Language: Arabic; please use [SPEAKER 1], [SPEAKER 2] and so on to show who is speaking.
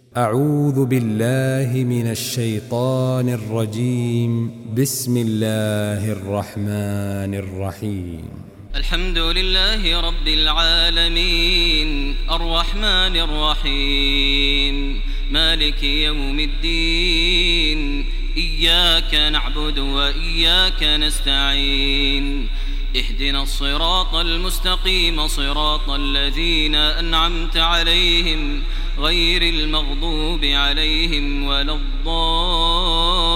[SPEAKER 1] أعوذ بالله من الشيطان الرجيم. بسم الله الرحمن الرحيم.
[SPEAKER 2] الحمد لله رب العالمين الرحمن الرحيم مالك يوم الدين إياك نعبد وإياك نستعين اهدنا الصراط المستقيم صراط الذين أنعمت عليهم غير المغضوب عليهم ولا الضالين